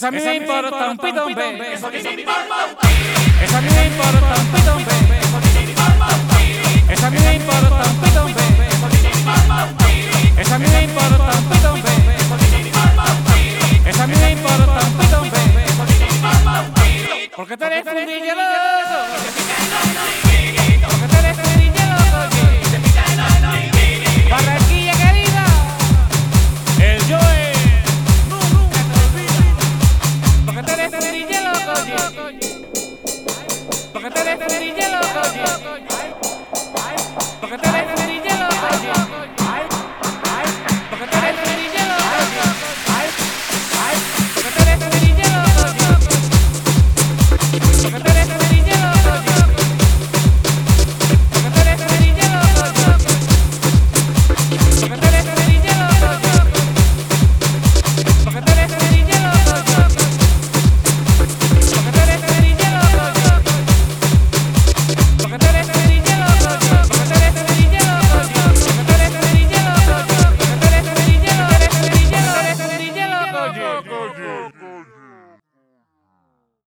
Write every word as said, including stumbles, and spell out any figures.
Esa a mí me importa un pito, ve. Esa a mí me importa un pito, ve. Esa a mí me importa un pito, ve. Esa a mí me importa un pito, ve. Esa a mí me importa un pito, ve. Esa a mí me importa un pito, ve. Porque tú eres un niño loco. Porque tú eres un niño loco. Barranquilla querida, el Joe. Nunca te olvides. Porque tú eres un niño loco. Porque tú eres un niño loco. Porque tú eres un niño